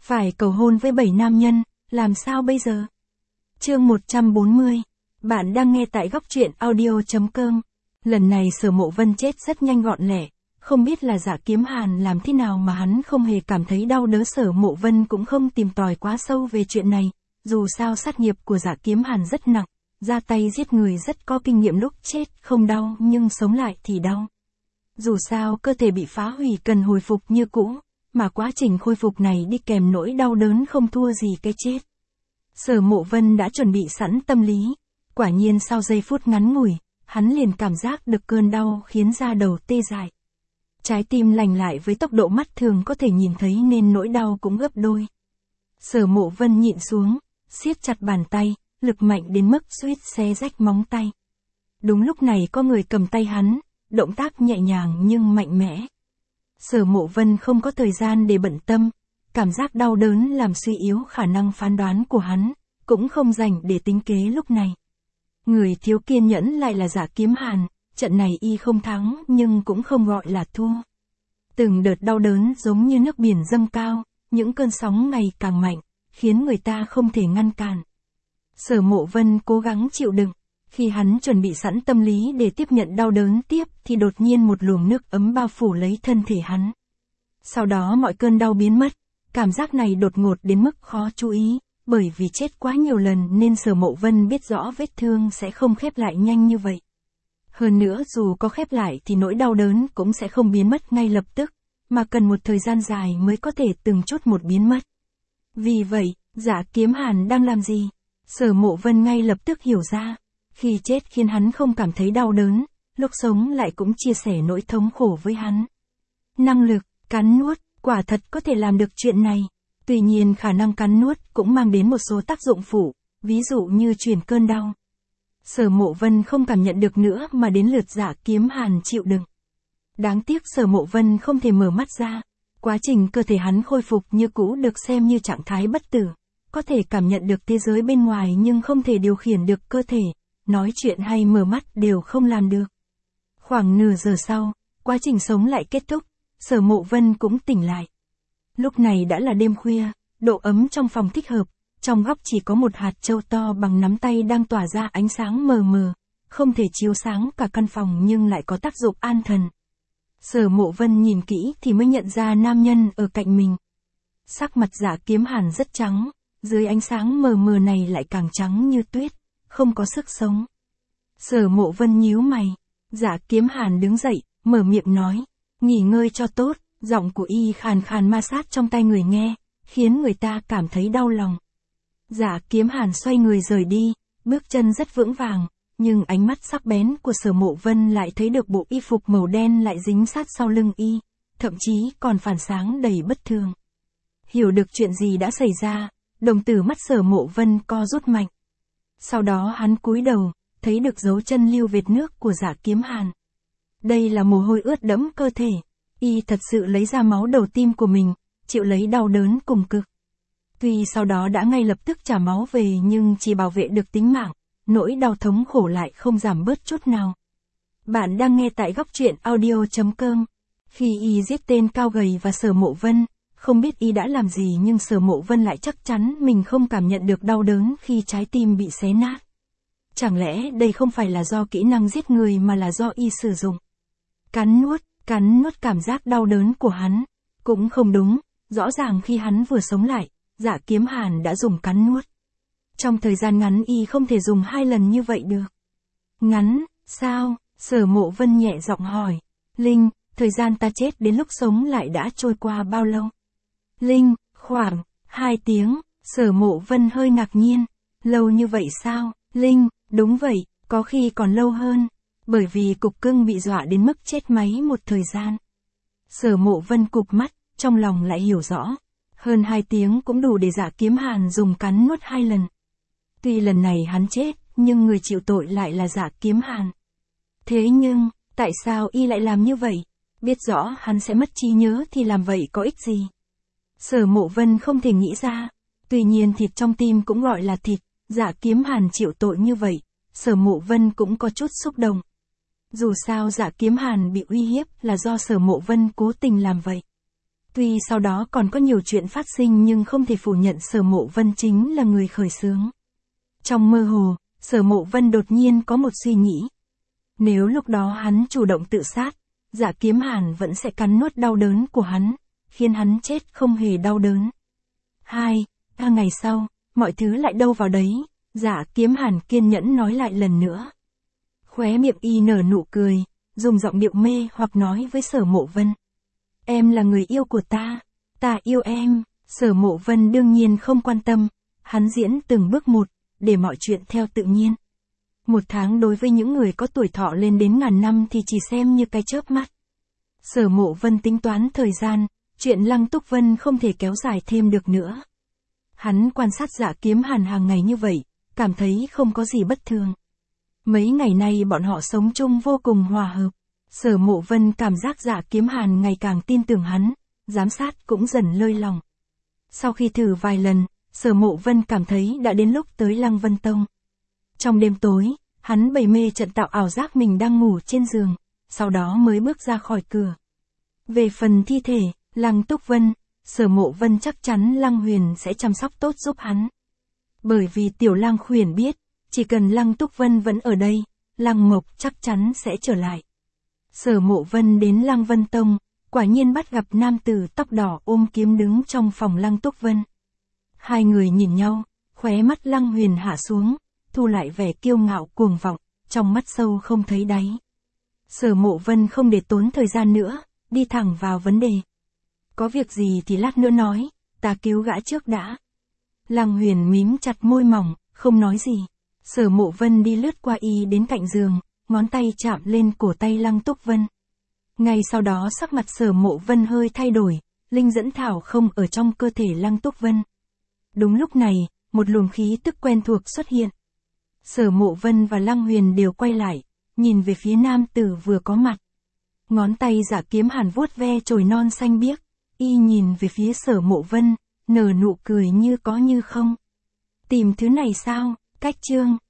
Phải cầu hôn với 7 nam nhân, làm sao bây giờ? Chương 140. Bạn đang nghe tại góc truyện audio.com. Lần này Sở Mộ Vân chết rất nhanh gọn lẹ, không biết là Dạ Kiếm Hàn làm thế nào mà hắn không hề cảm thấy đau đớn. Sở Mộ Vân cũng không tìm tòi quá sâu về chuyện này, dù sao sát nghiệp của Dạ Kiếm Hàn rất nặng, ra tay giết người rất có kinh nghiệm, lúc chết không đau nhưng sống lại thì đau. Dù sao cơ thể bị phá hủy cần hồi phục như cũ, mà quá trình khôi phục này đi kèm nỗi đau đớn không thua gì cái chết. Sở Mộ Vân đã chuẩn bị sẵn tâm lý, quả nhiên sau giây phút ngắn ngủi, hắn liền cảm giác được cơn đau khiến da đầu tê dại. Trái tim lành lại với tốc độ mắt thường có thể nhìn thấy nên nỗi đau cũng gấp đôi. Sở Mộ Vân nhịn xuống, siết chặt bàn tay, lực mạnh đến mức suýt xé rách móng tay. Đúng lúc này có người cầm tay hắn, động tác nhẹ nhàng nhưng mạnh mẽ. Sở Mộ Vân không có thời gian để bận tâm, cảm giác đau đớn làm suy yếu khả năng phán đoán của hắn, cũng không dành để tính kế lúc này. Người thiếu kiên nhẫn lại là Dạ Kiếm Hàn, trận này y không thắng nhưng cũng không gọi là thua. Từng đợt đau đớn giống như nước biển dâng cao, những cơn sóng ngày càng mạnh, khiến người ta không thể ngăn cản. Sở Mộ Vân cố gắng chịu đựng, khi hắn chuẩn bị sẵn tâm lý để tiếp nhận đau đớn tiếp thì đột nhiên một luồng nước ấm bao phủ lấy thân thể hắn. Sau đó mọi cơn đau biến mất, cảm giác này đột ngột đến mức khó chú ý, bởi vì chết quá nhiều lần nên Sở Mộ Vân biết rõ vết thương sẽ không khép lại nhanh như vậy. Hơn nữa dù có khép lại thì nỗi đau đớn cũng sẽ không biến mất ngay lập tức, mà cần một thời gian dài mới có thể từng chút một biến mất. Vì vậy, Dạ Kiếm Hàn đang làm gì? Sở Mộ Vân ngay lập tức hiểu ra, khi chết khiến hắn không cảm thấy đau đớn, lúc sống lại cũng chia sẻ nỗi thống khổ với hắn. Năng lực, cắn nuốt, quả thật có thể làm được chuyện này. Tuy nhiên khả năng cắn nuốt cũng mang đến một số tác dụng phụ, ví dụ như truyền cơn đau. Sở Mộ Vân không cảm nhận được nữa mà đến lượt Dạ Kiếm Hàn chịu đựng. Đáng tiếc Sở Mộ Vân không thể mở mắt ra, quá trình cơ thể hắn khôi phục như cũ được xem như trạng thái bất tử, có thể cảm nhận được thế giới bên ngoài nhưng không thể điều khiển được cơ thể, nói chuyện hay mở mắt đều không làm được. Khoảng nửa giờ sau, quá trình sống lại kết thúc, Sở Mộ Vân cũng tỉnh lại. Lúc này đã là đêm khuya, độ ấm trong phòng thích hợp, trong góc chỉ có một hạt châu to bằng nắm tay đang tỏa ra ánh sáng mờ mờ, không thể chiếu sáng cả căn phòng nhưng lại có tác dụng an thần. Sở Mộ Vân nhìn kỹ thì mới nhận ra nam nhân ở cạnh mình. Sắc mặt Dạ Kiếm Hàn rất trắng, dưới ánh sáng mờ mờ này lại càng trắng như tuyết, không có sức sống. Sở Mộ Vân nhíu mày, Dạ Kiếm Hàn đứng dậy, mở miệng nói, nghỉ ngơi cho tốt, giọng của y khàn khàn ma sát trong tai người nghe, khiến người ta cảm thấy đau lòng. Dạ Kiếm Hàn xoay người rời đi, bước chân rất vững vàng, nhưng ánh mắt sắc bén của Sở Mộ Vân lại thấy được bộ y phục màu đen lại dính sát sau lưng y, thậm chí còn phản sáng đầy bất thường. Hiểu được chuyện gì đã xảy ra, đồng tử mắt Sở Mộ Vân co rút mạnh. Sau đó hắn cúi đầu, thấy được dấu chân lưu vệt nước của Dạ Kiếm Hàn. Đây là mồ hôi ướt đẫm cơ thể, y thật sự lấy ra máu đầu tim của mình, chịu lấy đau đớn cùng cực. Tuy sau đó đã ngay lập tức trả máu về nhưng chỉ bảo vệ được tính mạng, nỗi đau thống khổ lại không giảm bớt chút nào. Bạn đang nghe tại góc truyện audio.com. Khi y giết tên cao gầy và Sở Mộ Vân, không biết y đã làm gì nhưng Sở Mộ Vân lại chắc chắn mình không cảm nhận được đau đớn khi trái tim bị xé nát. Chẳng lẽ đây không phải là do kỹ năng giết người mà là do y sử dụng? Cắn nuốt cảm giác đau đớn của hắn. Cũng không đúng, rõ ràng khi hắn vừa sống lại, Dạ Kiếm Hàn đã dùng cắn nuốt. Trong thời gian ngắn y không thể dùng 2 lần như vậy được. Ngắn, sao? Sở Mộ Vân nhẹ giọng hỏi. Linh, thời gian ta chết đến lúc sống lại đã trôi qua bao lâu? Linh, khoảng 2 tiếng. Sở Mộ Vân hơi ngạc nhiên. Lâu như vậy sao? Linh, đúng vậy, có khi còn lâu hơn. Bởi vì cục cưng bị dọa đến mức chết máy một thời gian. Sở Mộ Vân cụp mắt, trong lòng lại hiểu rõ. Hơn 2 tiếng cũng đủ để Dạ Kiếm Hàn dùng cắn nuốt 2 lần. Tuy lần này hắn chết, nhưng người chịu tội lại là Dạ Kiếm Hàn. Thế nhưng, tại sao y lại làm như vậy? Biết rõ hắn sẽ mất trí nhớ thì làm vậy có ích gì? Sở Mộ Vân không thể nghĩ ra. Tuy nhiên thịt trong tim cũng gọi là thịt, Dạ Kiếm Hàn chịu tội như vậy, Sở Mộ Vân cũng có chút xúc động. Dù sao Dạ Kiếm Hàn bị uy hiếp là do Sở Mộ Vân cố tình làm vậy. Tuy sau đó còn có nhiều chuyện phát sinh nhưng không thể phủ nhận Sở Mộ Vân chính là người khởi xướng. Trong mơ hồ, Sở Mộ Vân đột nhiên có một suy nghĩ. Nếu lúc đó hắn chủ động tự sát, Dạ Kiếm Hàn vẫn sẽ cắn nuốt đau đớn của hắn, khiến hắn chết không hề đau đớn. 3 ngày sau, mọi thứ lại đâu vào đấy, Dạ Kiếm Hàn kiên nhẫn nói lại lần nữa. Khóe miệng y nở nụ cười, dùng giọng điệu mê hoặc nói với Sở Mộ Vân. Em là người yêu của ta yêu em. Sở Mộ Vân đương nhiên không quan tâm, hắn diễn từng bước một, để mọi chuyện theo tự nhiên. 1 tháng đối với những người có tuổi thọ lên đến ngàn năm thì chỉ xem như cái chớp mắt. Sở Mộ Vân tính toán thời gian, chuyện Lăng Túc Vân không thể kéo dài thêm được nữa. Hắn quan sát Dạ Kiếm Hàn hàng ngày như vậy, cảm thấy không có gì bất thường. Mấy ngày nay bọn họ sống chung vô cùng hòa hợp. Sở Mộ Vân cảm giác Dạ Kiếm Hàn ngày càng tin tưởng hắn, giám sát cũng dần lơi lòng. Sau khi thử vài lần, Sở Mộ Vân cảm thấy đã đến lúc tới Lăng Vân Tông. Trong đêm tối, hắn bày mê trận tạo ảo giác mình đang ngủ trên giường, sau đó mới bước ra khỏi cửa. Về phần thi thể, Lăng Túc Vân, Sở Mộ Vân chắc chắn Lăng Huyền sẽ chăm sóc tốt giúp hắn. Bởi vì Tiểu Lang Khuyển biết, chỉ cần Lăng Túc Vân vẫn ở đây, Lăng Mộc chắc chắn sẽ trở lại. Sở Mộ Vân đến Lăng Vân Tông, quả nhiên bắt gặp nam tử tóc đỏ ôm kiếm đứng trong phòng Lăng Túc Vân. Hai người nhìn nhau, khóe mắt Lăng Huyền hạ xuống, thu lại vẻ kiêu ngạo cuồng vọng, trong mắt sâu không thấy đáy. Sở Mộ Vân không để tốn thời gian nữa, đi thẳng vào vấn đề. Có việc gì thì lát nữa nói, ta cứu gã trước đã. Lăng Huyền mím chặt môi mỏng, không nói gì. Sở Mộ Vân đi lướt qua y đến cạnh giường, ngón tay chạm lên cổ tay Lăng Túc Vân. Ngay sau đó sắc mặt Sở Mộ Vân hơi thay đổi, linh dẫn thảo không ở trong cơ thể Lăng Túc Vân. Đúng lúc này, một luồng khí tức quen thuộc xuất hiện. Sở Mộ Vân và Lăng Huyền đều quay lại, nhìn về phía nam tử vừa có mặt. Ngón tay Dạ Kiếm Hàn vuốt ve chồi non xanh biếc, y nhìn về phía Sở Mộ Vân, nở nụ cười như có như không. Tìm thứ này sao? Cách chương